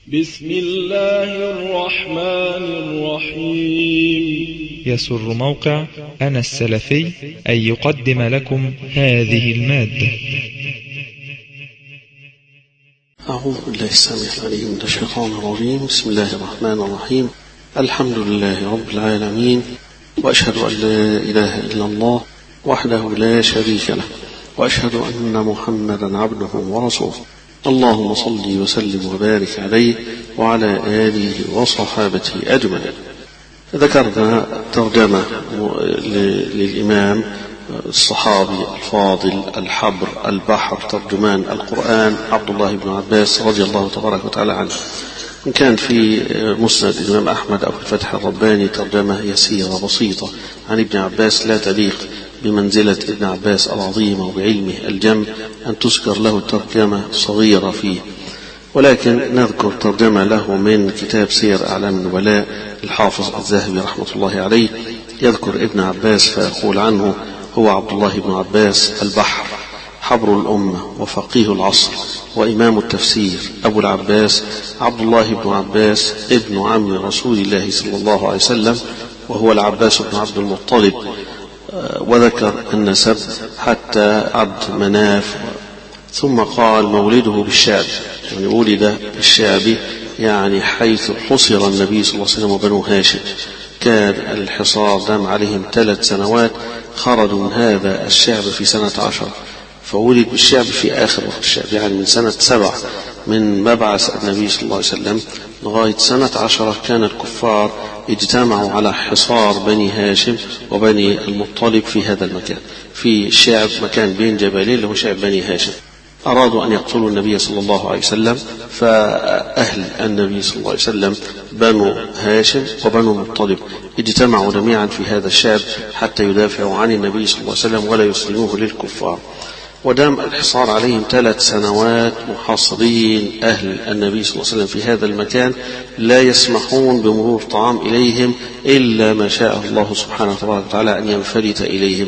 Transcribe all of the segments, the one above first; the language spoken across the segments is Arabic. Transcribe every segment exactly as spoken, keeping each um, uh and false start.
بسم الله الرحمن الرحيم. يسر موقع أنا السلفي أن يقدم لكم هذه المادة. أعوذ بالله السميع العليم من الشيطان الرجيم. بسم الله الرحمن الرحيم. الحمد لله رب العالمين، وأشهد أن لا إله إلا الله وحده لا شريك له، وأشهد أن محمدا عبده ورسوله. اللهم صل وسلم وبارك عليه وعلى آله وصحابته أجمعين. ذكرنا ترجمة للإمام الصحابي الفاضل الحبر البحر ترجمان القرآن عبد الله بن عباس رضي الله تبارك وتعالى عنه. إن كان في مسند الإمام أحمد أو في الفتح الرباني ترجمة يسيرة بسيطة عن ابن عباس لا تليق بمنزلة ابن عباس العظيمة وبعلمه الجم أن تذكر له ترجمة صغيرة فيه، ولكن نذكر ترجمة له من كتاب سير أعلام النبلاء الحافظ الذهبي رحمة الله عليه. يذكر ابن عباس فيقول عنه: هو عبد الله بن عباس البحر، حبر الأمة وفقيه العصر وإمام التفسير، أبو العباس عبد الله بن عباس ابن عم رسول الله صلى الله عليه وسلم، وهو العباس بن عبد المطلب. وذكر النسب حتى عبد مناف، ثم قال مولده بالشعب، يعني ولد بالشعب يعني حيث حصر النبي صلى الله عليه وسلم وبنو هاشم. كان الحصار دام عليهم ثلاث سنوات، خرجوا من هذا الشعب في سنة عشر، فولد بالشعب في آخر وقت الشعب، يعني من سنة سبع من مبعث النبي صلى الله عليه وسلم لغاية سنة عشرة كان الكفار اجتمعوا على حصار بني هاشم وبني المطلب في هذا المكان، في الشعب مكان بين جبلين له شعب بني هاشم. أرادوا أن يقتلوا النبي صلى الله عليه وسلم، فأهل النبي صلى الله عليه وسلم بنو هاشم وبنو المطلب اجتمعوا جميعا في هذا الشعب حتى يدافعوا عن النبي صلى الله عليه وسلم ولا يسلموه للكفار. ودام الحصار عليهم ثلاث سنوات محاصرين أهل النبي صلى الله عليه وسلم في هذا المكان، لا يسمحون بمرور طعام إليهم إلا ما شاء الله سبحانه وتعالى أن ينفلت إليهم.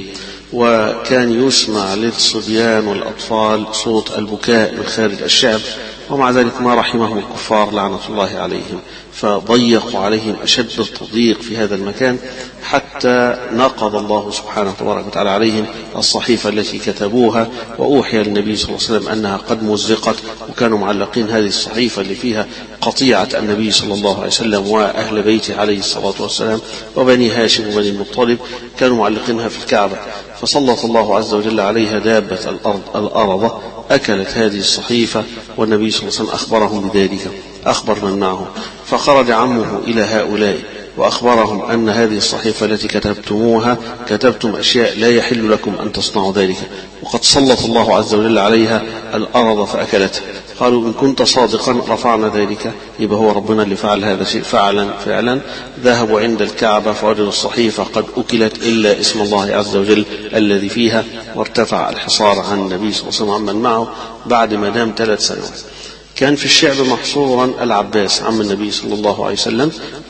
وكان يسمع للصبيان والأطفال صوت البكاء من خارج الشعب، ومع ذلك ما رحمهم الكفار لعنة الله عليهم، فضيقوا عليهم أشد التضييق في هذا المكان، حتى نقض الله سبحانه وتعالى عليهم الصحيفة التي كتبوها، وأوحي للنبي صلى الله عليه وسلم أنها قد مزقت، وكانوا معلقين هذه الصحيفة اللي فيها قطيعة النبي صلى الله عليه وسلم وأهل بيته عليه الصلاة والسلام وبني هاشم وبني المطلب، كانوا معلقينها في الكعبة. فسلط الله عز وجل عليها دابة الأرض الأرض أكلت هذه الصحيفة، والنبي صلى الله عليه وسلم أخبرهم بذلك، أخبر من معه، فخرج عمه إلى هؤلاء وأخبرهم أن هذه الصحيفة التي كتبتموها كتبتم أشياء لا يحل لكم أن تصنعوا ذلك، وقد سلط الله عز وجل عليها الأرض فأكلتها. قالوا إن كنت صادقا رفعنا ذلك، يبقى هو ربنا اللي فعل هذا الشيء فعلا فعلا. ذهبوا عند الكعبة فوجدوا الصحيفة قد أكلت إلا اسم الله عز وجل الذي فيها، وارتفع الحصار عن النبي صلى الله عليه وسلم ومن معه بعد ما دام ثلاث سنوات. كان في الشعب محصورا العباس عم النبي صلى الله عليه وسلم،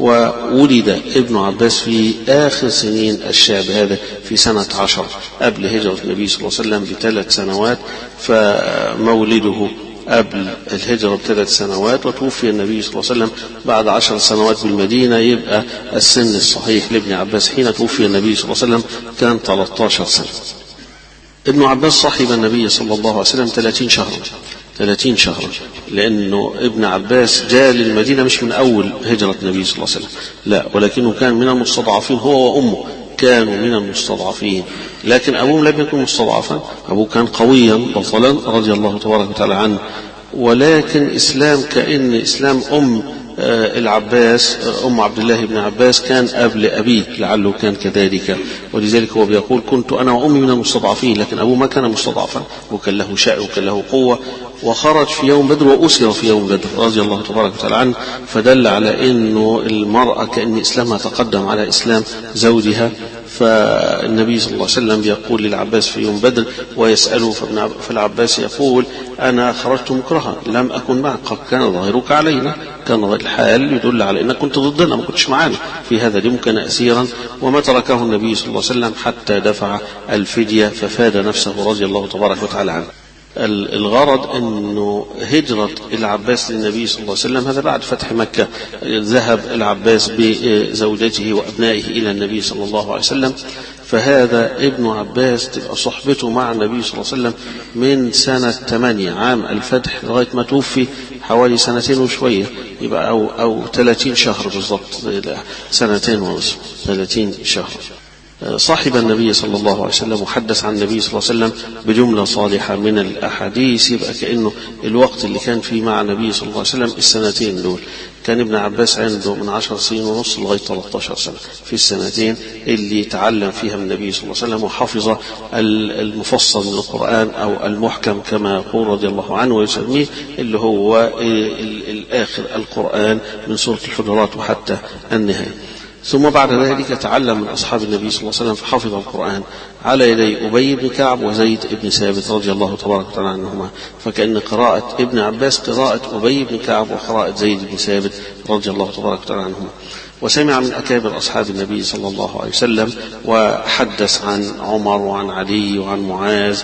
وولد ابن عباس في آخر سنين الشعب هذا في سنة عشر قبل هجرة النبي صلى الله عليه وسلم بثلاث سنوات، فمولده قبل الهجرة بثلاث سنوات، وتوفي النبي صلى الله عليه وسلم بعد عشر سنوات بالمدينة. يبقى السن الصحيح لابن عباس حين توفي النبي صلى الله عليه وسلم كان ثلاثة عشر سنة. ابن عباس صاحب النبي صلى الله عليه وسلم ثلاثين شهرا ثلاثين شهرا، لأنه ابن عباس جاء للمدينة مش من أول هجرة النبي صلى الله عليه وسلم، لا، ولكنه كان من المستضعفين، هو وأمه كانوا من المستضعفين، لكن أبوه لم يكن مستضعفا، أبوه كان قويا بطلا رضي الله تبارك وتعالى عنه. ولكن إسلام كأن إسلام أم العباس أم عبد الله بن عباس كان قبل أبيه، لعله كان كذلك، ولذلك هو بيقول كنت أنا وأمي من المستضعفين، لكن أبوه ما كان مستضعفا وكان له شأن وكان له قوة، وخرج في يوم بدر وأسر في يوم بدر رضي الله تبارك وتعالى عنه. فدل على أنه المرأة كأن إسلامها تقدم على إسلام زوجها. فالنبي صلى الله عليه وسلم يقول للعباس في يوم بدر ويسأله، فالعباس يقول أنا خرجت مكرها لم أكن معك، كان ظاهرك علينا، كان الحال يدل على أنك كنت ضدنا، ما كنتش معنا في هذا اليوم، كان أسيرا. وما تركه النبي صلى الله عليه وسلم حتى دفع الفدية ففاد نفسه رضي الله تبارك وتعالى عنه. الغرض أنه هجرة العباس للنبي صلى الله عليه وسلم هذا بعد فتح مكة، ذهب العباس بزوجته وأبنائه إلى النبي صلى الله عليه وسلم، فهذا ابن عباس تبقى صحبته مع النبي صلى الله عليه وسلم من سنة ثمانية عام الفتح لغاية ما توفي حوالي سنتين وشوية، يبقى أو أو ثلاثين شهر بالضبط، سنتين ونصف ثلاثين شهر. صاحب النبي صلى الله عليه وسلم وحدث عن النبي صلى الله عليه وسلم بجملة صالحة من الأحاديث، يبقى كأنه الوقت اللي كان فيه مع النبي صلى الله عليه وسلم السنتين دول. كان ابن عباس عنده من عشر سنين ونص لغاية ثلاثة عشر سنة في السنتين اللي تعلم فيها من النبي صلى الله عليه وسلم وحفظ المفصل من القرآن أو المحكم كما يقول رضي الله عنه ويسميه، اللي هو الآخر القرآن من سورة الحجرات وحتى النهاية. ثم بعد ذلك تعلم من أصحاب النبي صلى الله عليه وسلم فحفظ القرآن على يدي أبي بن كعب وزيد بن ثابت رضي الله تبارك وتعالى عنهما، فكأن قراءة ابن عباس قراءة أبي بن كعب وقراءة زيد بن ثابت رضي الله تبارك وتعالى عنهما. وسمع من أكابر أصحاب النبي صلى الله عليه وسلم، وحدث عن عمر وعن علي وعن معاذ،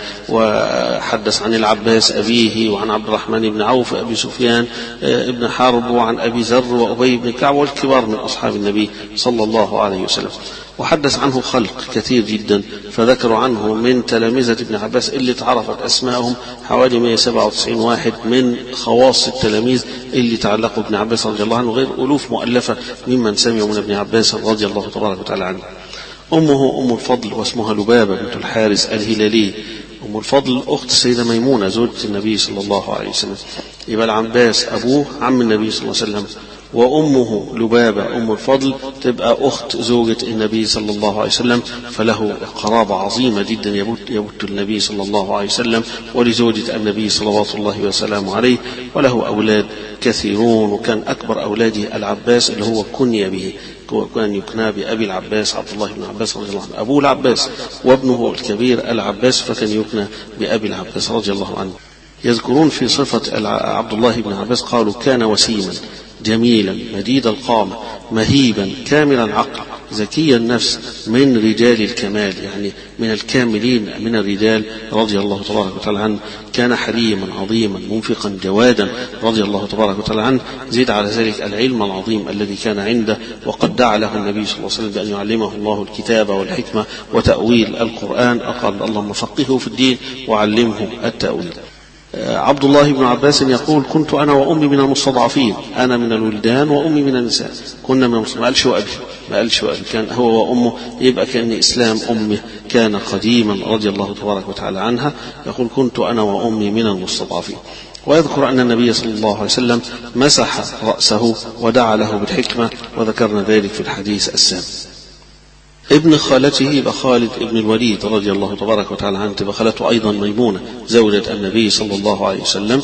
وحدث عن العباس أبيه وعن عبد الرحمن بن عوف أبي سفيان ابن حرب وعن أبي ذر وأبي بن كعب والكبار من أصحاب النبي صلى الله عليه وسلم. وحدث عنه خلق كثير جدا، فذكروا عنه من تلامذة ابن عباس اللي تعرفت أسمائهم حوالي مئة وسبعة وتسعين واحد من خواص التلاميذ اللي تعلقوا ابن عباس رضي الله عنه، غير ألوف مؤلفة ممن سمعوا من ابن عباس رضي الله تبارك وتعالى عنه. أمه أم الفضل واسمها لبابة بنت الحارث الهلالي. أم الفضل أخت السيدة ميمونة زوجة النبي صلى الله عليه وسلم، يبقى العباس أبوه عم النبي صلى الله عليه وسلم، وأمه لبابة أم الفضل تبقى أخت زوجة النبي صلى الله عليه وسلم، فله قرابة عظيمة جدا يبت النبي صلى الله عليه وسلم ولزوجة النبي صلوات الله وسلامه عليه، وله أولاد كثيرون، وكان أكبر أولاده العباس اللي هو كني به، وكان يكنى بأبي العباس عبد الله بن عباس رضي الله عنه، أبوه العباس وابنه الكبير العباس فكان يكنى بأبي العباس رضي الله عنه. يذكرون في صفة عبد الله بن عباس قالوا كان وسيما جميلا مديد القامة مهيبا كامل العقل ذكي النفس من رجال الكمال، يعني من الكاملين من الرجال رضي الله تبارك وتعالى عنه. كان حليما عظيما منفقا جوادا رضي الله تبارك وتعالى عنه. زيد على ذلك العلم العظيم الذي كان عنده، وقد دعا له النبي صلى الله عليه وسلم بأن يعلمه الله الكتاب والحكمة وتأويل القرآن، أقال اللهم فقهه في الدين وعلمه التأويل. عبد الله بن عباس يقول كنت أنا وأمي من المستضعفين، أنا من الولدان وأمي من النساء، كنا من المستضعفين. ما قالش وأبي ما قالش وأبي كان هو وأمه، يبقى كان إسلام أمه كان قديما رضي الله تبارك وتعالى عنها. يقول كنت أنا وأمي من المستضعفين. ويذكر أن النبي صلى الله عليه وسلم مسح رأسه ودعا له بالحكمة، وذكرنا ذلك في الحديث السابق. ابن خالته يبقى خالد ابن الوليد رضي الله تبارك وتعالى عنه، تبقى خالته أيضا ميمونة زوجة النبي صلى الله عليه وسلم،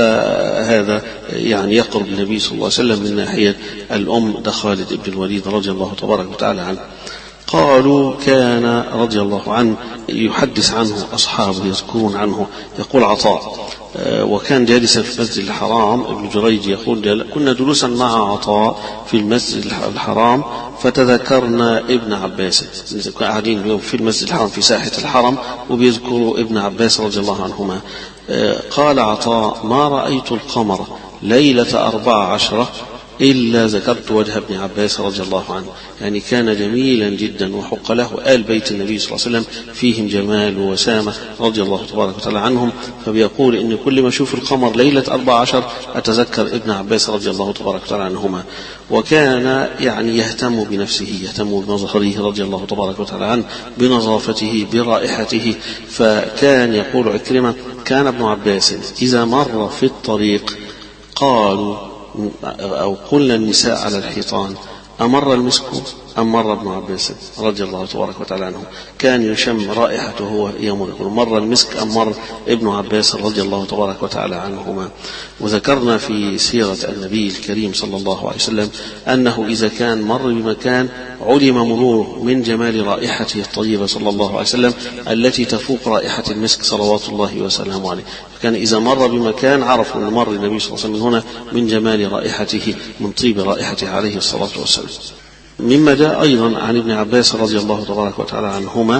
فهذا يعني يقرب النبي صلى الله عليه وسلم من ناحية الأم. ده خالد ابن الوليد رضي الله تبارك وتعالى عنه. قالوا كان رضي الله عنه يحدث عنه أصحابه يذكرون عنه، يقول عطاء وكان جالسا في المسجد الحرام. ابن جريج يقول كنا جلوسا مع عطاء في المسجد الحرام فتذكرنا ابن عباس، قاعدين في المسجد الحرام في ساحة الحرم وبيذكروا ابن عباس رضي الله عنهما. قال عطاء ما رأيت القمر ليلة أربع عشرة إلا ذكرت وجه ابن عباس رضي الله عنه، يعني كان جميلا جدا وحق له آل بيت النبي صلى الله عليه وسلم فيهم جمال ووسامة رضي الله تبارك وتعالى عنهم. فبيقول إن كل ما أشوف القمر ليلة أربع عشر أتذكر ابن عباس رضي الله تبارك وتعالى عنهما. وكان يعني يهتم بنفسه، يهتم بمظهره رضي الله تبارك وتعالى عنه، بنظافته برائحته. فكان يقول عكرمة كان ابن عباس إذا مر في الطريق قالوا أو قلنا النساء على الحيطان أمر المسك أم مر ابن عباس رضي الله تبارك وتعالى عنه، كان يشم رائحته هو يمر، مر المسك أم مر ابن عباس رضي الله تبارك وتعالى عنهما. وذكرنا في سيرة النبي الكريم صلى الله عليه وسلم أنه إذا كان مر بمكان علم مروره من جمال رائحته الطيبة صلى الله عليه وسلم التي تفوق رائحة المسك صلوات الله وسلامه عليه. فكان إذا مر بمكان عرف أن مر النبي صلى الله عليه وسلم من هنا من جمال رائحته من طيب رائحته عليه الصلاة والسلام. مما جاء أيضا عن ابن عباس رضي الله تبارك وتعالى عنهما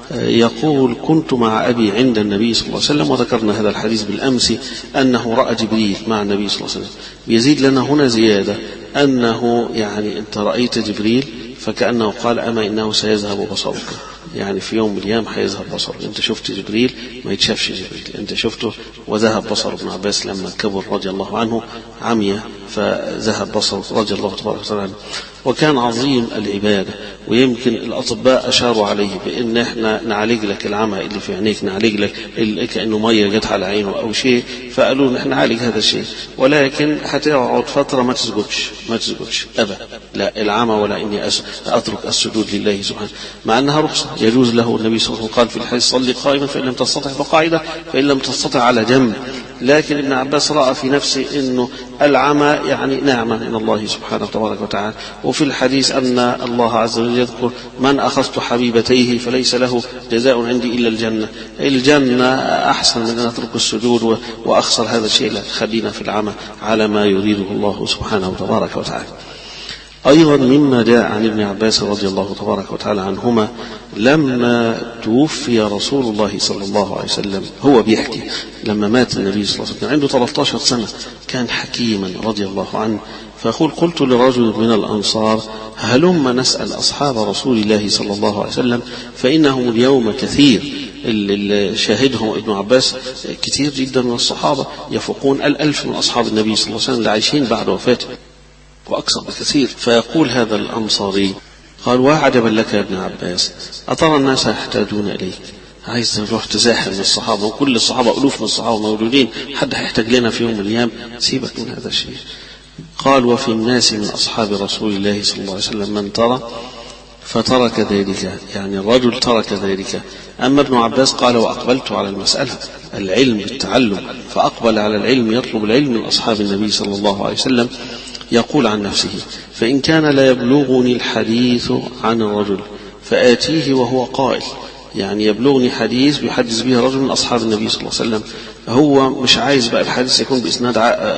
يقول: كنت مع أبي عند النبي صلى الله عليه وسلم، وذكرنا هذا الحديث بالأمس أنه رأى جبريل مع النبي صلى الله عليه وسلم. يزيد لنا هنا زيادة أنه يعني أنت رأيت جبريل، فكأنه قال: أما إنه سيذهب بصرك، يعني في يوم من الأيام حيذهب بصرك. أنت شفت جبريل، ما يتشافش جبريل، أنت شفته وذهب بصر. ابن عباس لما كبر رضي الله عنه عمي فذهب بصر رضي الله تبارك وتعالى عنه. وكان عظيم العبادة، ويمكن الأطباء أشاروا عليه بأن احنا نعالج لك العمى اللي في عينيك، نعالج لك كأنه مية جت على عينه أو شيء، فقالوا نحن نعالج هذا الشيء، ولكن هتقعد فترة ما تسجدش ما تسجدش أبدا، لا العمى ولا إني أترك السجود لله سبحانه، مع أنها رخصة يجوز له. النبي صلى الله عليه وسلم قال في الحديث: صلي قائما فإن لم تستطع فقاعدة فإن لم تستطع على جنب. لكن ابن عباس رأى في نفسه أنه العمى يعني نعمة من الله سبحانه تبارك وتعالى. وفي الحديث أن الله عز وجل يذكر: من أخذت حبيبتيه فليس له جزاء عندي إلا الجنة. الجنة أحسن من أن أترك السجود وأخسر هذا الشيء. لا، خلينا في العمى على ما يريده الله سبحانه تبارك وتعالى. أيضا مما جاء عن ابن عباس رضي الله تبارك وتعالى عنهما لما توفي رسول الله صلى الله عليه وسلم، هو بيحكي لما مات النبي صلى الله عليه وسلم عنده ثلاث عشرة سنة، كان حكيما رضي الله عنه. فأقول: قلت لرجل من الأنصار: هلما نسأل أصحاب رسول الله صلى الله عليه وسلم فإنهم اليوم كثير. اللي شاهدهم ابن عباس كثير جدا من الصحابة، يفوقون الألف من أصحاب النبي صلى الله عليه وسلم اللي عايشين بعد وفاته وأكثر بكثير. فيقول هذا الأنصاري: قال: وعجبا لك يا ابن عباس، أترى الناس يحتاجون إليك؟ عايز نروح تزاحم من الصحابة، وكل الصحابة ألوف من الصحابة موجودين، حد هيحتاج لنا في يوم من الأيام؟ سيبك من هذا الشيء. قال: وفي الناس من أصحاب رسول الله صلى الله عليه وسلم من ترى، فترك ذلك، يعني الرجل ترك ذلك. أما ابن عباس قال: وأقبلت على المسألة، العلم بالتعلم، فأقبل على العلم يطلب العلم من أصحاب النبي صلى الله عليه وسلم. يقول عن نفسه: فإن كان لا يبلغني الحديث عن الرجل فآتيه وهو قائل، يعني يبلغني حديث بيحدث به رجل من أصحاب النبي صلى الله عليه وسلم، هو مش عايز بقى الحديث يكون بإسناد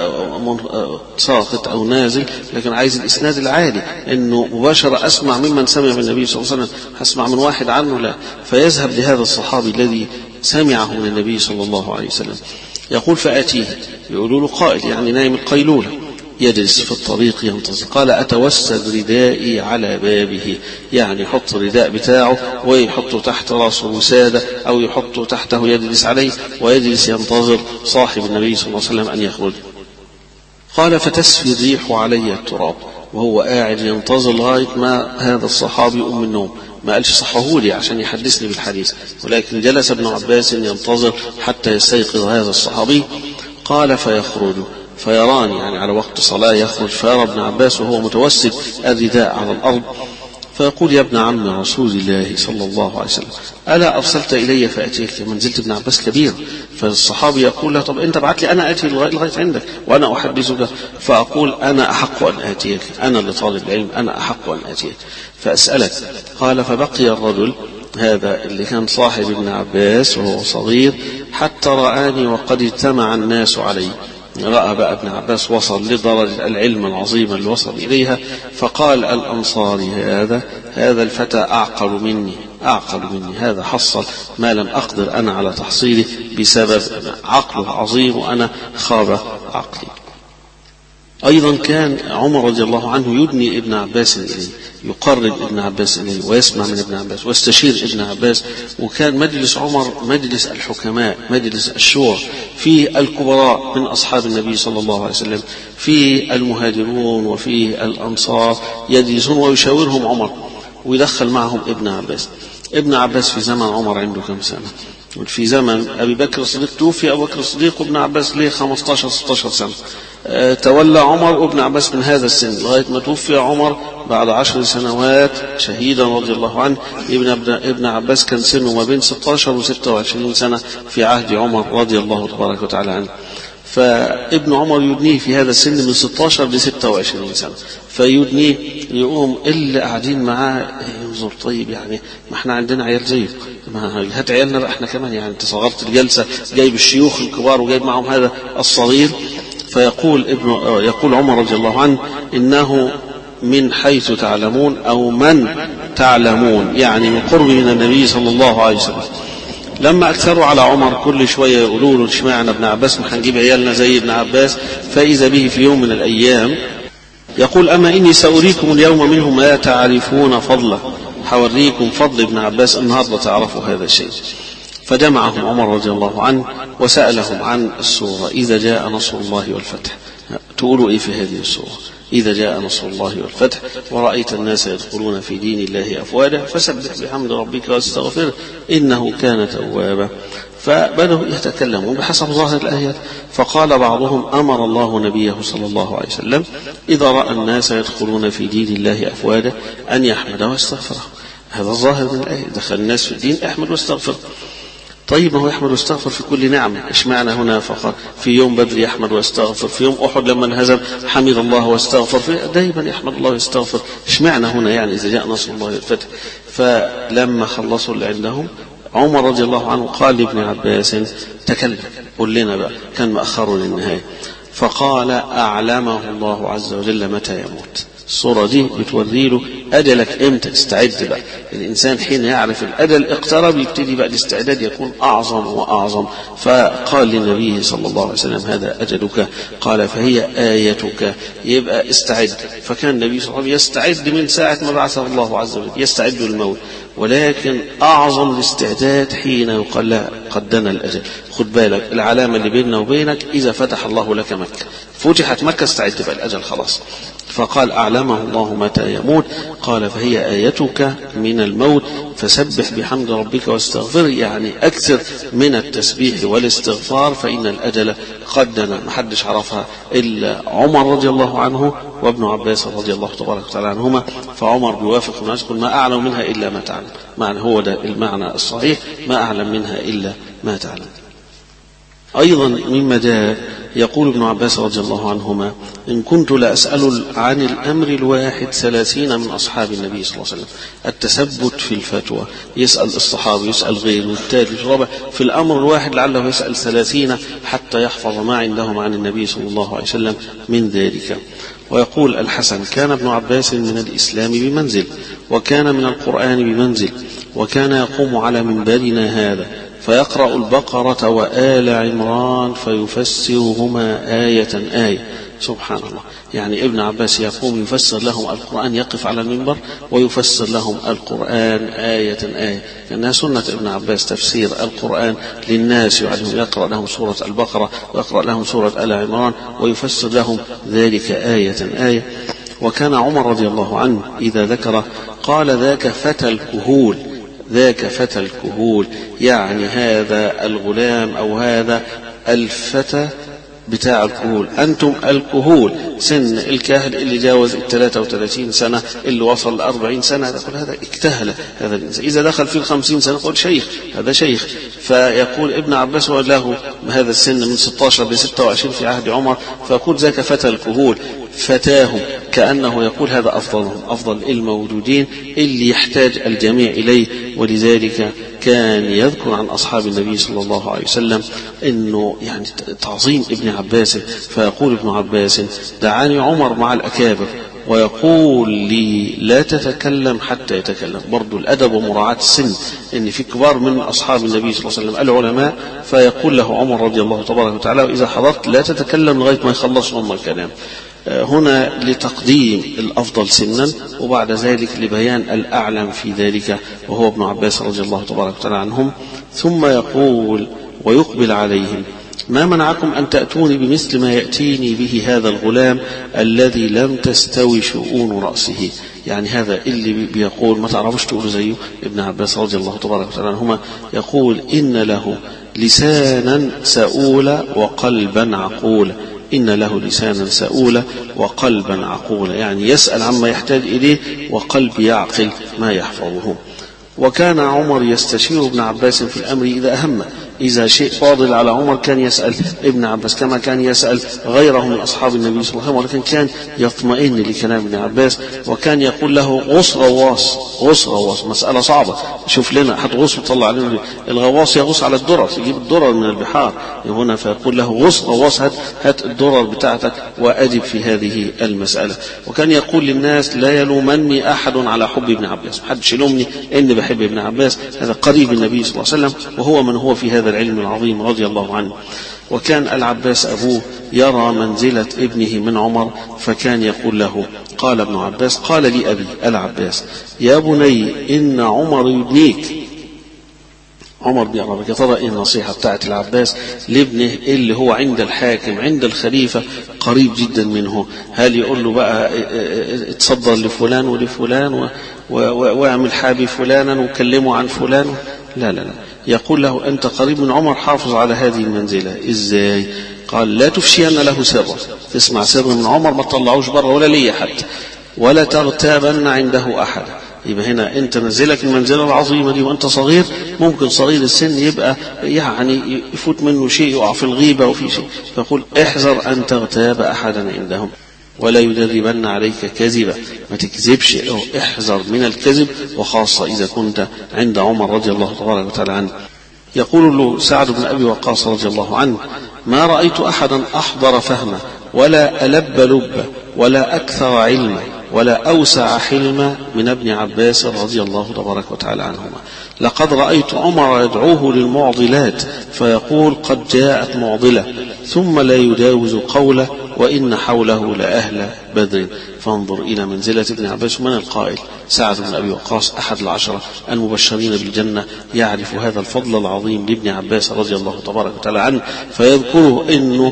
ساقط أو نازل، لكن عايز الإسناد العالي، إنه مباشرة أسمع ممن سمع من النبي صلى الله عليه وسلم، هسمع من واحد عنه لا، فيذهب لهذا الصحابي الذي سمعه من النبي صلى الله عليه وسلم. يقول: فآتيه، يقولوا له قائل يعني نايم القيلولة، يجلس في الطريق ينتظر. قال: أتوسد ردائي على بابه، يعني يحط الرداء بتاعه ويحطه تحت رأسه وسادة، أو يحطه تحته يجلس عليه ويجلس ينتظر صاحب النبي صلى الله عليه وسلم أن يخرج. قال: فتسفي الريح علي التراب، وهو قاعد ينتظر لغاية ما هذا الصحابي يقوم من النوم. ما قالش صحهولي عشان يحدثني بالحديث، ولكن جلس ابن عباس ينتظر حتى يستيقظ هذا الصحابي. قال: فيخرج فيراني، يعني على وقت صلاة يخرج، فيرى ابن عباس وهو متوسد الرداء على الأرض، فيقول: يا ابن عم رسول الله صلى الله عليه وسلم، ألا أرسلت إلي فأتيك؟ منزلت ابن عباس كبير، فالصحابي يقول له: طب أنت بعت لي أنا أتي لغاية عندك وأنا أحدثك. فأقول: أنا أحق أن آتيك، أنا اللي طالب العلم، أنا أحق أن آتيك فأسألك. قال: فبقي الرجل هذا اللي كان صاحب ابن عباس وهو صغير حتى رآني وقد اجتمع الناس علي. رأى بقى ابن عباس وصل لدرجة العلم العظيم اللي وصل إليها، فقال الأنصاري: هذا هذا الفتى أعقل مني أعقل مني هذا حصل ما لم أقدر أنا على تحصيله بسبب عقله عظيم وأنا خاب عقلي. أيضا كان عمر رضي الله عنه يدني ابن عباس إليه، يقرب ابن عباس إليه ويسمع من ابن عباس ويستشير ابن عباس. وكان مجلس عمر مجلس الحكماء، مجلس الشورى، في الكبراء من أصحاب النبي صلى الله عليه وسلم، في المهاجرون وفي الأنصار، يجلسون ويشاورهم عمر ويدخل معهم ابن عباس. ابن عباس في زمن عمر عنده كم سنة؟ في زمن أبي بكر الصديق توفي أبو بكر الصديق وابن عباس ليه خمسة عشر ستة عشر سنة. أه تولى عمر وابن عباس من هذا السن لغاية ما توفي عمر بعد عشر سنوات شهيدا رضي الله عنه. ابن, ابن عباس كان سنه ما بين ستة عشر و ستة وعشرين سنة في عهد عمر رضي الله تبارك وتعالى عنه. فابن عمر يدنيه في هذا السن من ستة عشر ل ستة وعشرين سنة، فيدنيه يقوم اللي قاعدين معاه ينظر: طيب يعني ما احنا عندنا عيال زيك، ما هات عيالنا بقى احنا كمان، يعني انت صغرت الجلسة جايب الشيوخ الكبار وجايب معهم هذا الصغير. فيقول ابن يقول عمر رضي الله عنه: إنه من حيث تعلمون أو من تعلمون، يعني من قرب من النبي صلى الله عليه وسلم. لما أكثروا على عمر كل شوية يقولوا له اشمعنى ابن عباس، ما هنجيب عيالنا زي ابن عباس، فإذا به في يوم من الأيام يقول أما إني سأريكم اليوم منه ما تعرفون فضله، حوريكم فضل ابن عباس النهارده تعرفوا هذا الشيء. فجمعهم عمر رضي الله عنه وسألهم عن السورة إذا جاء نصر الله والفتح. تقولوا إيه في هذه السورة؟ إذا جاء نصر الله والفتح ورأيت الناس يدخلون في دين الله أفواجا فسبح بحمد ربك واستغفره إنه كان توابا. فبدأوا يتكلمون بحسب ظاهر الآيات. فقال بعضهم أمر الله نبيه صلى الله عليه وسلم إذا رأى الناس يدخلون في دين الله أفواجا أن يحمد واستغفره. هذا الظاهر من الآية، دخل الناس في الدين احمد واستغفر. طيب ما هو يحمد واستغفر في كل نعمة، اشمعنى هنا فقط؟ في يوم بدر يحمد واستغفر، في يوم أحد لما انهزم حمد الله واستغفر، في دائما يحمد الله واستغفر، اشمعنى هنا يعني إذا جاء نصر الله والفتح؟ فلما خلصوا اللي عندهم عمر رضي الله عنه قال لابن عباس تكلم قل لنا بقى، كان مأخره للنهاية. فقال أعلمه الله عز وجل متى يموت. الصورة دي بتوري له أجلك إمتى، استعد بقى. الإنسان حين يعرف الأجل اقترب يبتدي بقى الاستعداد يكون أعظم وأعظم. فقال للنبي صلى الله عليه وسلم هذا أجلك، قال فهي آيتك، يبقى استعد. فكان النبي صلى الله عليه وسلم يستعد من ساعة ما بعثه الله عز وجل، يستعد للموت. ولكن أعظم الاستعداد حين يقال لا قد دنا الأجل. خد بالك العلامة اللي بيننا وبينك إذا فتح الله لك مكة، فتحت مكة استعد بقى الأجل خلاص. فقال أعلمه الله متى يموت، قال فهي آيتك من الموت فسبح بحمد ربك واستغفر، يعني أكثر من التسبيح والاستغفار فإن الأجل قد دنا. محدش عرفها إلا عمر رضي الله عنه وابن عباس رضي الله تبارك وتعالى عنهما. فعمر بيوافق الناس يقول ما أعلم منها إلا ما تعلم، معنى هو ده المعنى الصحيح، ما أعلم منها إلا ما تعلم. أيضا مما جاء يقول ابن عباس رضي الله عنهما إن كنت لأسأل عن الأمر الواحد ثلاثين من أصحاب النبي صلى الله عليه وسلم. التثبت في الفتوى، يسأل الصحابة يسأل غيره والثالث والرابع في الأمر الواحد لعله يسأل ثلاثين حتى يحفظ ما عندهم عن النبي صلى الله عليه وسلم من ذلك. ويقول الحسن كان ابن عباس من الإسلام بمنزل، وكان من القرآن بمنزل، وكان يقوم على منبرنا هذا فيقرأ البقرة وآل عمران فيفسرهما آية آية. سبحان الله، يعني ابن عباس يقوم يفسر لهم القرآن، يقف على المنبر ويفسر لهم القرآن آية آية، لأنها سنة ابن عباس تفسير القرآن للناس، يعني يقرأ لهم سورة البقرة ويقرأ لهم سورة آل عمران ويفسر لهم ذلك آية آية. وكان عمر رضي الله عنه إذا ذكر قال ذاك فتى الكهول، ذاك فتى الكهول، يعني هذا الغلام أو هذا الفتى بتاع الكهول. أنتم الكهول، سن الكاهل اللي جاوز الثلاثة وثلاثين سنة، اللي وصل لأربعين سنة، يقول هذا اكتهل هذا الإنسان. إذا دخل في الخمسين سنة يقول شيخ، هذا شيخ. فيقول ابن عباس له هذا السن من ستة عشر ل ستة وعشرين في عهد عمر، فيقول ذاك فتى الكهول فتاهم، كأنه يقول هذا أفضلهم، أفضل الموجودين اللي يحتاج الجميع إليه. ولذلك كان يذكر عن أصحاب النبي صلى الله عليه وسلم إنه يعني تعظيم ابن عباس. فيقول ابن عباس دعاني عمر مع الأكابر ويقول لي لا تتكلم حتى يتكلم. برضو الأدب ومراعاة السن، إن في كبار من أصحاب النبي صلى الله عليه وسلم العلماء، فيقول له عمر رضي الله تبارك وتعالى إذا حضرت لا تتكلم لغاية ما يخلصوا هم الكلام. هنا لتقديم الأفضل سنا، وبعد ذلك لبيان الأعلم في ذلك وهو ابن عباس رضي الله تبارك وتعالى عنهم. ثم يقول ويقبل عليهم ما منعكم أن تأتوني بمثل ما يأتيني به هذا الغلام الذي لم تستوي شؤون رأسه. يعني هذا اللي بيقول ما تعرفش تقول زيه ابن عباس رضي الله تبارك وتعالى عنهما، يقول إن له لسانا سؤولا وقلبا عقولا. إن له لسانا سؤولا وقلبا عقولا، يعني يسأل عما يحتاج إليه وقلب يعقل ما يحفظه. وكان عمر يستشير ابن عباس في الأمر إذا أهم، إذا شيء فاضل على عمر كان يسأل ابن عباس كما كان يسأل غيره من أصحاب النبي صلى الله عليه وسلم، ولكن كان يطمئن لكلام ابن عباس، وكان يقول له غص غواص غص غواص. مسألة صعبة، شوف لنا حد غص وطلع علينا الغواص، يغص على الدرر، يجيب الدرر من البحار هنا، فيقول له غص غواص، هات, هات الدرر بتاعتك وأدب في هذه المسألة. وكان يقول للناس لا يلومني أحد على حب ابن عباس، محدش يلومني إني بحب ابن عباس، هذا قريب النبي صلى الله عليه وسلم وهو من هو في هذا العلم العظيم رضي الله عنه. وكان العباس أبوه يرى منزلة ابنه من عمر، فكان يقول له، قال ابن عباس قال لي أبي العباس يا بني إن عمر يبنيك. عمر بيقرأ يا ترى إيه النصيحة بتاعت العباس لابنه اللي هو عند الحاكم عند الخليفة قريب جدا منه؟ هل يقول له بقى اتصدر لفلان ولفلان واعمل حابي فلانا وكلمه عن فلان؟ لا لا لا، يقول له أنت قريب من عمر، حافظ على هذه المنزلة. إزاي؟ قال لا تفشين له سرا، تسمع سر من عمر ما تطلعوش بره ولا لي حتى، ولا تغتابن عنده أحد. يبقى هنا أنت نزلك المنزلة العظيمة دي وأنت صغير، ممكن صغير السن يبقى يعني يفوت منه شيء، يقع في الغيبة وفي شيء، فقل احذر أن تغتاب أحدا عندهم، ولا يدربن عليك كذبا، ما تكذبش، احذر من الكذب، وخاصة إذا كنت عند عمر رضي الله تبارك وتعالى عنه. يقول له سعد بن أبي وقاص رضي الله عنه ما رأيت أحدا أحضر فهما ولا ألب لبا ولا أكثر علما ولا أوسع حلما من ابن عباس رضي الله تبارك وتعالى عنهما. لقد رأيت عمر يدعوه للمعضلات فيقول قد جاءت معضلة، ثم لا يجاوز قوله وإن حوله لأهل بدر. فانظر إلى منزلة ابن عباس. من القائل؟ سعد بن أبي وقاص أحد العشرة المبشرين بالجنة، يعرف هذا الفضل العظيم لابن عباس رضي الله تبارك وتعالى عنه، فيذكره إنه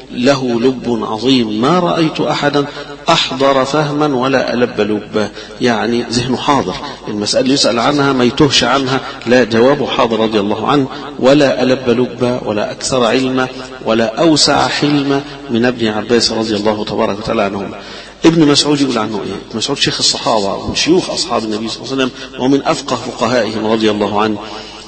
له لب عظيم، ما رأيت أحدا أحضر فهما ولا ألب لبا، يعني ذهنه حاضر، المسألة يسأل عنها ما يتهش عنها، لا جوابه حاضر رضي الله عنه، ولا ألب لبا ولا أكثر علما ولا أوسع حلما من ابن عباس رضي الله تبارك وتعالى عنهم. ابن مسعود يقول عنه ايه؟ ابن مسعود شيخ الصحابة ومن شيوخ أصحاب النبي صلى الله عليه وسلم ومن أفقه فقهائهم رضي الله عنه،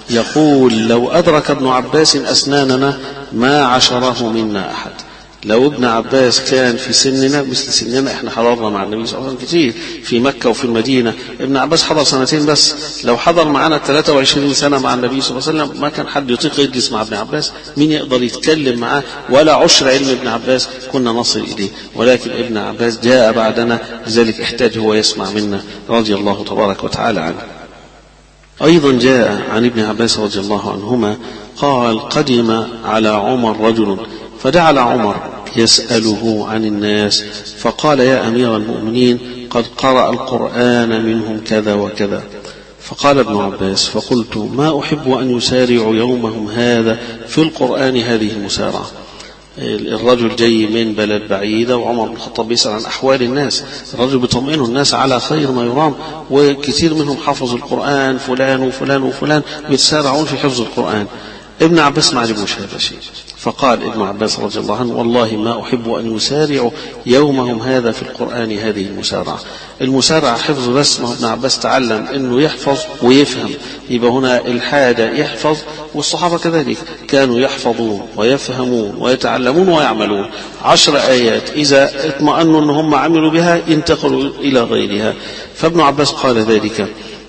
يقول لو أدرك ابن عباس أسناننا ما عشره منا أحد. لو ابن عباس كان في سننا مثل سننا، احنا حضرنا مع النبي صلى الله عليه وسلم كتير في مكة وفي المدينة، ابن عباس حضر سنتين بس، لو حضر معنا ثلاثة وعشرين سنة مع النبي صلى الله عليه وسلم ما كان حد يطيق يجلس مع ابن عباس، مين يقدر يتكلم معاه؟ ولا عشر علم ابن عباس كنا نصل إليه، ولكن ابن عباس جاء بعدنا، لذلك احتاج هو يسمع منا رضي الله تبارك وتعالى عنه. أيضا جاء عن ابن عباس رضي الله عنهما قال قدم على عمر رجل فجعل عمر يسأله عن الناس فقال يا أمير المؤمنين قد قرأ القرآن منهم كذا وكذا. فقال ابن عباس فقلت ما أحب أن يسارعوا يومهم هذا في القرآن هذه المسارعة. الرجل جاي من بلد بعيدة وعمر بن الخطاب بيسأل عن أحوال الناس، الرجل بيطمئنه الناس على خير ما يرام، وكثير منهم حفظ القرآن فلان وفلان وفلان بيتسارعون في حفظ القرآن. ابن عباس ما عجبوش هذا الشيء، فقال ابن عباس رضي الله عنه والله ما أحب أن يسارعوا يومهم هذا في القرآن هذه المسارعة. المسارعة حفظ بس، ما ابن عباس تعلم أنه يحفظ ويفهم، يبقى هنا الحاجة يحفظ، والصحابة كذلك كانوا يحفظون ويفهمون ويتعلمون ويعملون. عشر آيات إذا اطمأنوا أن هم عملوا بها انتقلوا إلى غيرها. فابن عباس قال ذلك،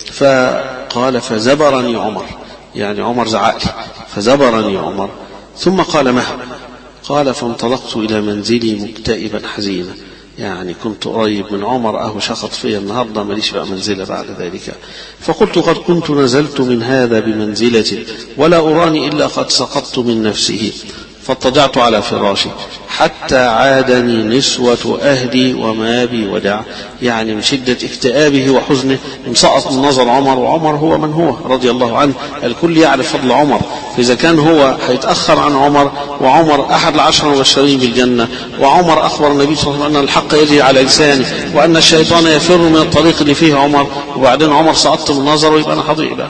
فقال فزبرني عمر، يعني عمر زعقلي، فزبرني عمر. ثم قال مهلا، قال فانطلقت إلى منزلي مكتئبا حزينا، يعني كنت قريب من عمر أهو شخط فيا النهاردة ماليش بقى منزلة بعد ذلك. فقلت قد كنت نزلت من هذا بمنزلة ولا أراني إلا قد سقطت من نفسه، فاضطجعت على فراشي حتى عادني نسوة أهلي وما بي ودع، يعني من شدة اكتئابه وحزنه انسقط من نظر عمر، وعمر هو من هو رضي الله عنه، الكل يعرف فضل عمر، فإذا كان هو هيتأخر عن عمر، وعمر أحد العشر المبشرين بالجنة، وعمر أخبر النبي صلى الله عليه وسلم أن الحق يجري على لسانه وأن الشيطان يفر من الطريق اللي فيه عمر، وبعدين عمر سقطت من نظره ويبقى أنا حضيئ.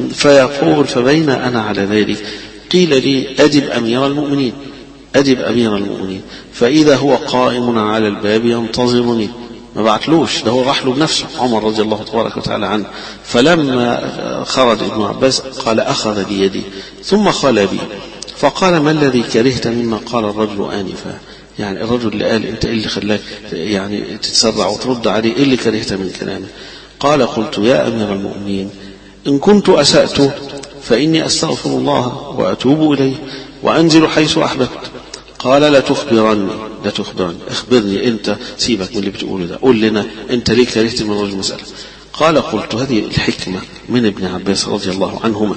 فيقول فبين أنا على ذلك قيل لي أدب أمير المؤمنين، أدب أمير المؤمنين، فإذا هو قائم على الباب ينتظرني، ما بعتلوش، ده هو راح له بنفسه عمر رضي الله تبارك وتعالى عنه. فلما خرج ابن عباس قال أخذ بيدي ثم قال بي فقال ما الذي كرهت مما قال الرجل آنفا؟ يعني الرجل اللي قال انت ايه اللي خلاك يعني تتسرع وترد عليه، ايه اللي كرهت من كلامه؟ قال قلت يا أمير المؤمنين إن كنت أسأت فإني أستغفر الله وأتوب إليه وأنزل حيث أحببت. قال لا تخبرني لا تخبرني اخبرني انت، سيبك من اللي بتقوله ده، قول لنا انت ليه كرهت من الرجل مسألة. قال قلت هذه الحكمة من ابن عباس رضي الله عنهما،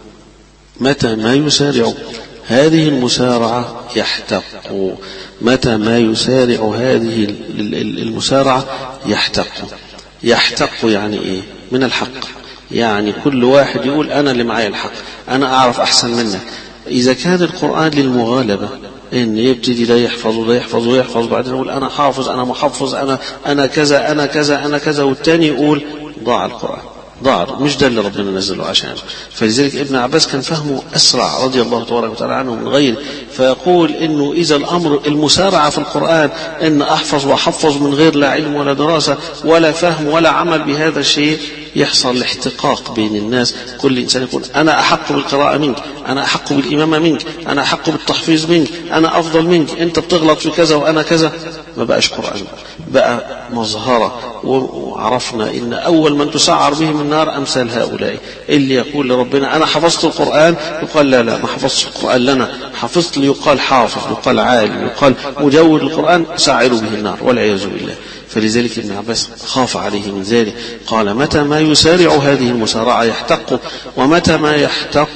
متى ما يسارع هذه المسارعة يحتق، متى ما يسارع هذه المسارعة يحتق. يحتق يعني ايه؟ من الحق، يعني كل واحد يقول انا اللي معايا الحق، انا اعرف احسن منك. اذا كان القرآن للمغالبة ان يبتدي ده يحفظ وده يحفظ ويحفظ بعدين يقول انا حافظ انا محفظ انا انا كذا انا كذا انا كذا، والتاني يقول ضاع القرآن، ضاع، مش ده اللي ربنا نزله عشانه. فلذلك ابن عباس كان فهمه اسرع رضي الله تبارك وتعالى عنه من غيره، فيقول انه اذا الامر المسارعه في القرآن ان احفظ واحفظ من غير لا علم ولا دراسه ولا فهم ولا عمل بهذا الشيء، يحصل الاحتقاق بين الناس. كل انسان يقول انا احق بالقراءه منك، انا احق بالامامه منك، انا احق بالتحفيظ منك، انا افضل منك، انت بتغلط في كذا وانا كذا. ما بقاش قرآن، بقى مظهره. وعرفنا ان اول من تسعر بهم النار امثال هؤلاء اللي يقول لربنا انا حفظت القرآن، يقال لا لا ما حفظتش القرآن لنا، حفظت ليقال حافظ، يقال عالم، يقال مجود القرآن، سعروا به النار والعياذ بالله. فلذلك ابن عباس خاف عليه من ذلك، قال متى ما يسارع هذه المسارعة يحتق، ومتى ما يحتق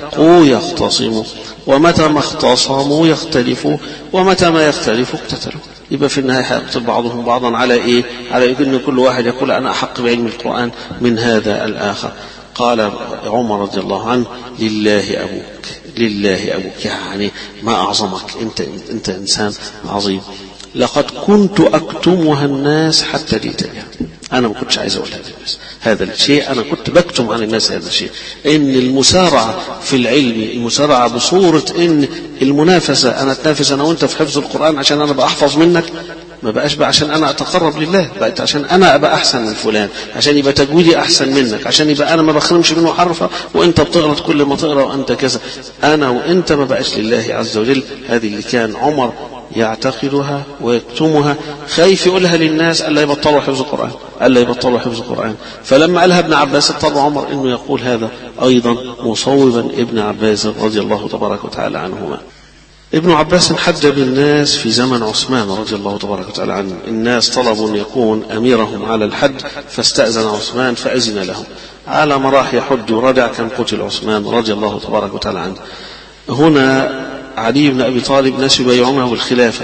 يختصم، ومتى ما اختصموا يختلفوا، ومتى ما يختلفوا اقتتلوا. يبقى في النهاية هيقتل بعضهم بعضا على ايه؟ على ان كل واحد يقول انا احق بعلم القرآن من هذا الاخر. قال عمر رضي الله عنه لله ابوك، لله ابوك، يعني ما اعظمك، انت انت انسان عظيم. لقد كنت أكتمها الناس حتى جئت بها، أنا ما كنتش عايز أقول هذا الناس هذا الشيء، أنا كنت بكتم عن الناس هذا الشيء. إن المسارعة في العلم، المسارعة بصورة إن المنافسة، أنا أتنافس أنا وأنت في حفظ القرآن عشان أنا بأحفظ منك، ما بقاش بقى عشان أنا أتقرب لله، بقت عشان أنا أبقى أحسن من فلان، عشان يبقى تجويدي أحسن منك، عشان يبقى أنا ما بخرمش منه حرفة وأنت بتغلط كل ما تقرأ وأنت كذا. أنا وأنت ما بقاش لله عز وجل. هذه اللي كان عمر يعتقدها ويكتمها، خايف يقولها للناس ألا يبطلوا حفظ القرآن، ألا يبطلوا حفظ القرآن. فلما قالها ابن عباس اضطر عمر إنه يقول هذا أيضا مصوبا ابن عباس رضي الله تبارك وتعالى عنهما. ابن عباس حج بالناس في زمن عثمان رضي الله تبارك وتعالى عنه. الناس طلبوا أن يكون أميرهم على الحج، فاستأذن عثمان فأذن لهم. على ما راح يحج ورجع كان قتل عثمان رضي الله تبارك وتعالى عنه. هنا علي بن أبي طالب ناس يبايعونه بالخلافة،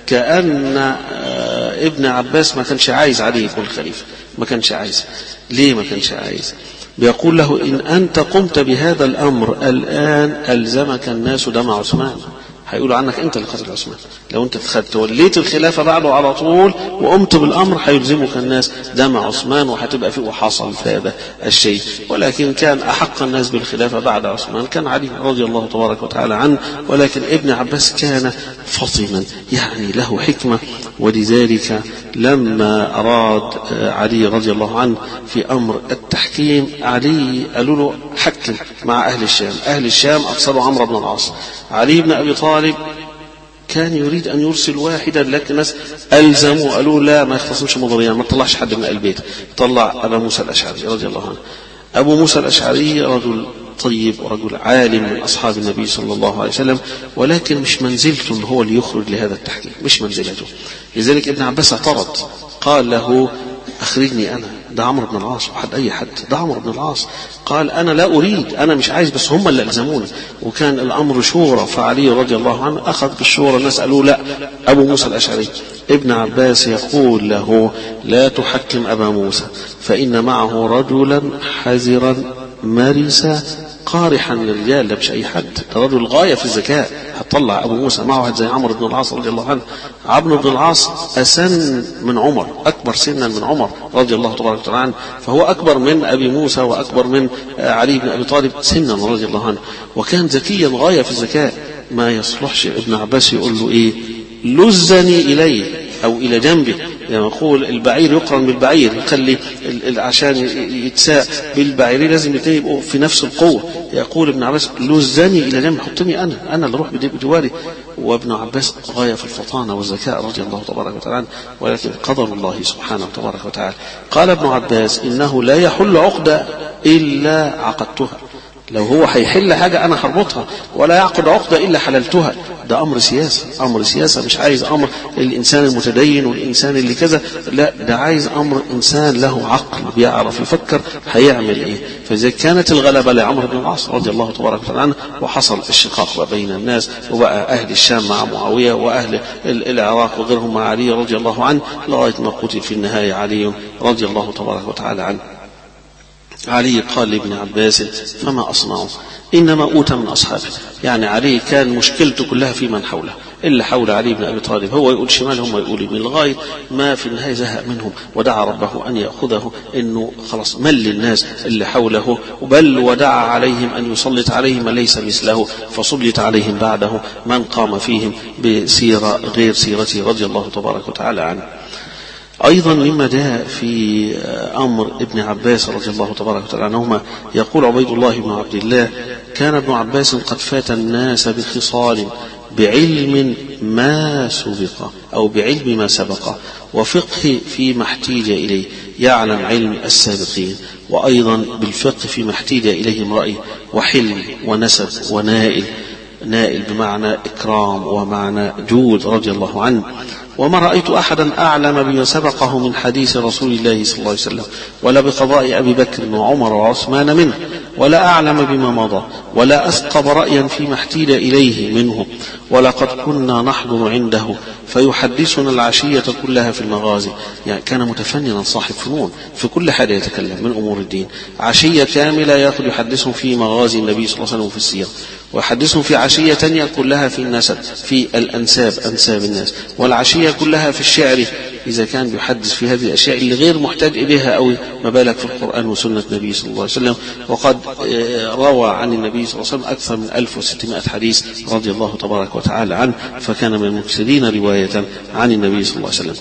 كأن ابن عباس ما كانش عايز علي يكون خليفة، ما كانش عايز. ليه ما كانش عايز؟ بيقول له إن أنت قمت بهذا الأمر الآن ألزمك الناس دم عثمان، هيقولوا عنك انت اللي قتل عثمان. لو انت توليت الخلافه بعده على طول وقمت بالامر هيلزمك الناس دم عثمان، وهتبقى فيه وحصل في هذا الشيء. ولكن كان احق الناس بالخلافه بعد عثمان كان علي رضي الله تبارك وتعالى عنه. ولكن ابن عباس كان فطنا، يعني له حكمه. ولذلك لما اراد علي رضي الله عنه في امر التحكيم، علي قالوا له حكم مع اهل الشام. اهل الشام ارسلوا عمرو بن العاص. علي بن ابي طالب كان يريد أن يرسل واحدا، لكن الناس ألزموا قالوا لا ما يختصمش مضريان، ما تطلعش حد من البيت. طلع أبا موسى الأشعري رضي الله عنه. أبو موسى الأشعري رجل طيب ورجل عالم من أصحاب النبي صلى الله عليه وسلم، ولكن مش منزلته هو اللي يخرج لهذا التحكيم، مش منزلته. لذلك ابن عباس اعترض، قال له أخرجني أنا، ده عمرو بن العاص وحد أي حد، ده عمرو بن العاص. قال أنا لا أريد، أنا مش عايز، بس هم اللي ألزموني. وكان الأمر شورى، فعلي رضي الله عنه أخذ بالشورى. الناس قالوا لا، أبو موسى الأشعري. ابن عباس يقول له لا تحكم أبا موسى، فإن معه رجلا حذرا مرسا قارحا للرجال، لا مش أي حد، ده رجل غاية في الذكاء. هتطلع أبو موسى معه واحد زي عمرو بن العاص رضي الله عنه. عمرو بن العاص أسن من عمر، أكبر سنا من عمر رضي الله تبارك وتعالى عنه، فهو أكبر من أبي موسى وأكبر من علي بن أبي طالب سنا رضي الله عنه. وكان ذكيا غاية في الذكاء. ما يصلحش ابن عباس يقول له إيه؟ لزني إليه أو إلى جنبه، يعني يقول البعير يقرن بالبعير، يخلي عشان يتساء بالبعير لازم الاثنين يبقوا في نفس القوة. يقول ابن عباس لزني إلى جنب، حطني أنا أنا اللي أروح بدواري. وابن عباس غاية في الفطانة والذكاء رضي الله تبارك وتعالى، ولكن قدر الله سبحانه تبارك وتعالى. قال ابن عباس إنه لا يحل عقدة إلا عقدتها، لو هو هيحل حاجة أنا هربطها، ولا يعقد عقدة إلا حللتها. ده أمر سياسة، أمر سياسة، مش عايز أمر الإنسان المتدين والإنسان اللي كذا، لا ده عايز أمر إنسان له عقل بيعرف يفكر هيعمل إيه. فإذا كانت الغلبة لعمر بن العاص رضي الله تبارك وتعالى عنه، وحصل الشقاق بين الناس، وبقى أهل الشام مع معاوية وأهل العراق وغيرهم مع علي رضي الله عنه، لغاية ما قتل في النهاية علي رضي الله تبارك وتعالى عنه. علي قال لابن عباس فما أصنعه إنما أوتى من أصحابه. يعني علي كان مشكلته كلها في من حوله، اللي حول علي بن أبي طالب هو يقول شمال هم يقول يمين، لغاية ما في النهاية زهق منهم ودعا ربه أن يأخذه، إنه خلاص مل الناس اللي حوله، بل ودعا عليهم أن يسلط عليهم من ليس مثله، فسلط عليهم بعده من قام فيهم بسيرة غير سيرته رضي الله تبارك وتعالى عنه. أيضا مما جاء في أمر ابن عباس رضي الله تبارك وتعالى عنهما، يقول عبيد الله بن عبد الله كان ابن عباس قد فات الناس بخصال بعلم ما سبق أو بعلم ما سبق، وفقه فيما احتيج إليه، يعلم علم السابقين، وأيضا بالفقه فيما احتيج إليه امرئ، وحلم ونسب ونائل، نائل بمعنى إكرام ومعنى جود رضي الله عنه. وما رأيت أحدا أعلم بما سبقه من حديث رسول الله صلى الله عليه وسلم، ولا بقضاء أبي بكر وعمر وعثمان منه، ولا أعلم بما مضى، ولا أثقب رأيا فيما احتيل إليه منه. ولقد كنا نحضر عنده فيحدثنا العشية كلها في المغازي. يعني كان متفننا صاحب فنون في كل حاجة يتكلم من أمور الدين، عشية كاملة يأخذ يحدثهم في مغازي النبي صلى الله عليه وسلم في السيرة، ويحدثهم في عشية تانية كلها في النسب في الأنساب أنساب الناس، والعشية كلها في الشعر إذا كان يحدث في هذه الأشياء اللي غير محتاج إليها أو ما بالك في القرآن وسنة النبي صلى الله عليه وسلم. وقد روى عن النبي صلى الله عليه وسلم أكثر من ألف وستمائة حديث رضي الله تبارك وتعالى عنه، فكان من المكثرين رواية عن النبي صلى الله عليه وسلم.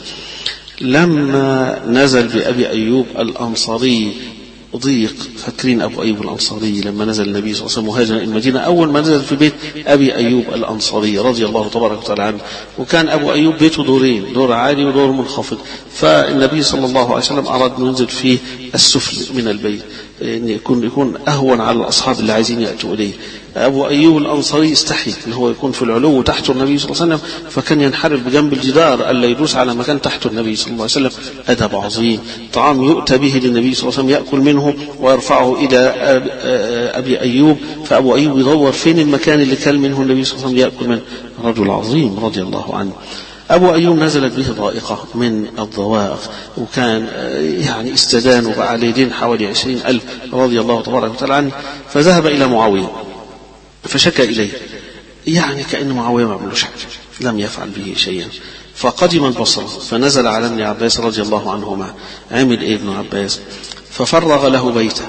لما نزل بأبي أيوب الأنصاري ضيق، فاكرين أبو أيوب الأنصاري لما نزل النبي صلى الله عليه وسلم مهاجرا المدينة، أول ما نزل في بيت أبي أيوب الأنصاري رضي الله تبارك وتعالى عنه، وكان أبو أيوب بيته دورين، دور عالي ودور منخفض، فالنبي صلى الله عليه وسلم أراد أن ينزل في السفل من البيت، أن يكون يكون أهون على الأصحاب اللي عايزين يأتوا إليه. أبو أيوب الأنصاري استحي أن هو يكون في العلو تحت النبي صلى الله عليه وسلم، فكان ينحرف بجنب الجدار ألا يدوس على مكان تحت النبي صلى الله عليه وسلم. أدب عظيم، طعام يؤتى به للنبي صلى الله عليه وسلم يأكل منه ويرفعه إلى أبي أيوب، فأبو أيوب يدور فين المكان اللي كان منه النبي صلى الله عليه وسلم يأكل منه. رجل عظيم رضي الله عنه. أبو أيوب نزلت به ضائقة من الضوائق، وكان يعني استدان وعليه دين حوالي عشرين ألف رضي الله تبارك وتعالى عنه، فذهب إلى معاوية فشكى إليه، يعني كأن معاوية ما عملوش حاجة، لم يفعل به شيئا. فقدم البصرة فنزل على ابن عباس رضي الله عنهما. عمل إيه ابن عباس؟ ففرغ له بيته،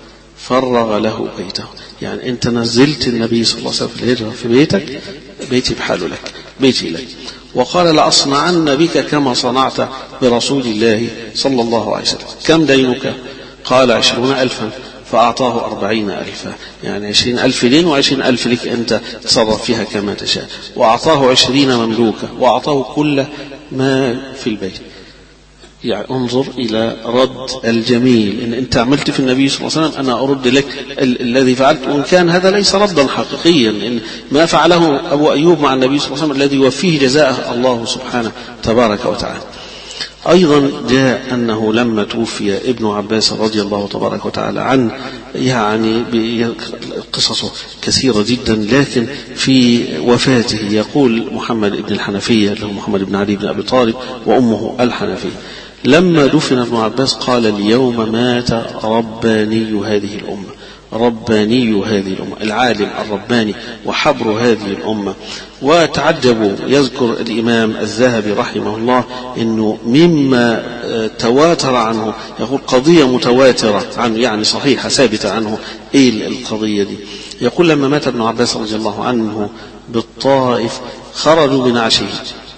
فرغ له بيته، يعني أنت نزلت النبي صلى الله عليه وسلم في الهجرة في بيتك، بيتي بحاله لك، بيتي لك. وقال لأصنعن بك كما صنعت برسول الله صلى الله عليه وسلم. كم دينك؟ قال عشرون ألفا، فأعطاه أربعين ألفا، يعني عشرين ألف دين وعشرين ألف لك أنت تصرف فيها كما تشاء. وأعطاه عشرين مملوكة، وأعطاه كل ما في البيت. يعني انظر إلى رد الجميل، إن أنت عملت في النبي صلى الله عليه وسلم أنا أرد لك ال- الذي فعلت، وإن كان هذا ليس ردا حقيقيا، إن ما فعله أبو أيوب مع النبي صلى الله عليه وسلم الذي يوفيه جزاءه الله سبحانه تبارك وتعالى. أيضا جاء أنه لما توفي ابن عباس رضي الله تبارك وتعالى عنه، يعني قصصه كثيرة جدا، لكن في وفاته يقول محمد بن الحنفية له محمد بن علي بن أبي طالب وأمه الحنفية، لما دفن ابن عباس قال اليوم مات رباني هذه الأمة، رباني هذه الأمة، العالم الرباني وحبر هذه الأمة. وتعجبوا، يذكر الإمام الذهبي رحمه الله أنه مما تواتر عنه، يقول قضية متواترة عنه، يعني صحيحة ثابتة عنه. إيه القضية دي؟ يقول لما مات ابن عباس رضي الله عنه بالطائف خرجوا بنعشه،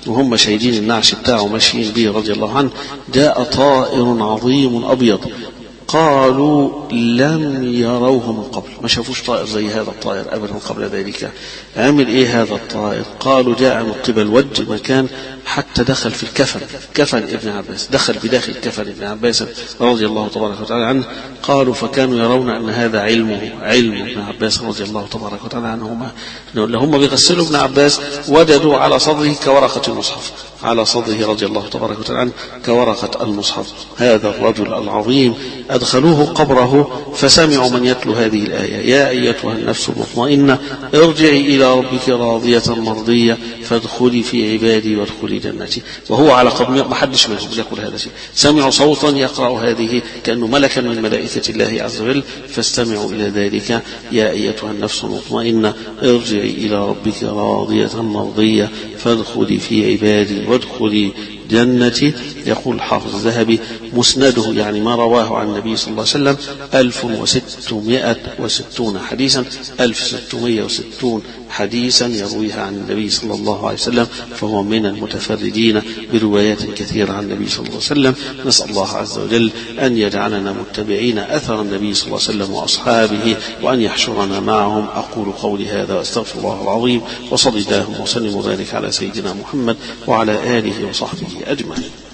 وهم شايدين النعش بتاعه ماشيين به رضي الله عنه، جاء طائر عظيم أبيض، قالوا لم يروه من قبل، ما شافوش طائر زي هذا الطائر أبدا قبل ذلك. عمل إيه هذا الطائر؟ قالوا جاء من قبل وجه مكان حتى دخل في الكفن، كفن ابن عباس، دخل بداخل كفن ابن عباس رضي الله تبارك وتعالى عنه. قالوا فكانوا يرون أن هذا علمه، علم ابن عباس رضي الله تبارك وتعالى عنهما. هم بيغسلوا ابن عباس وجدوا على صدره كورقة المصحف، على صدره رضي الله تبارك وتعالى عنه كورقة المصحف. هذا الرجل العظيم أدخلوه قبره فسمعوا من يتلو هذه الآية: يا أيتها النفس المطمئنة ارجعي إلى ربك راضية مرضية فادخلي في عبادي وادخلي جنتي. وهو على قبر، ما حدش منهم يقول هذا الشيء، سمعوا صوتا يقرأ هذه كأنه ملكا من ملائكة الله عز وجل، فاستمعوا إلى ذلك: يا أيتها النفس المطمئنة ارجعي إلى ربك راضية مرضية فادخلي في عبادي وادخلي جنتي. يقول الحافظ الذهبي: مسنده يعني ما رواه عن النبي صلى الله عليه وسلم ألف وستمائة وستون حديثا، ألف وستمائة وستون حديثا يرويها عن النبي صلى الله عليه وسلم، فهو من المتفردين بروايات كثيرة عن النبي صلى الله عليه وسلم. نسأل الله عز وجل أن يجعلنا متبعين أثر النبي صلى الله عليه وسلم وأصحابه، وأن يحشرنا معهم. أقول قولي هذا وأستغفر الله العظيم، وصلى الله وسلم وبارك على سيدنا محمد وعلى آله وصحبه أجمعين.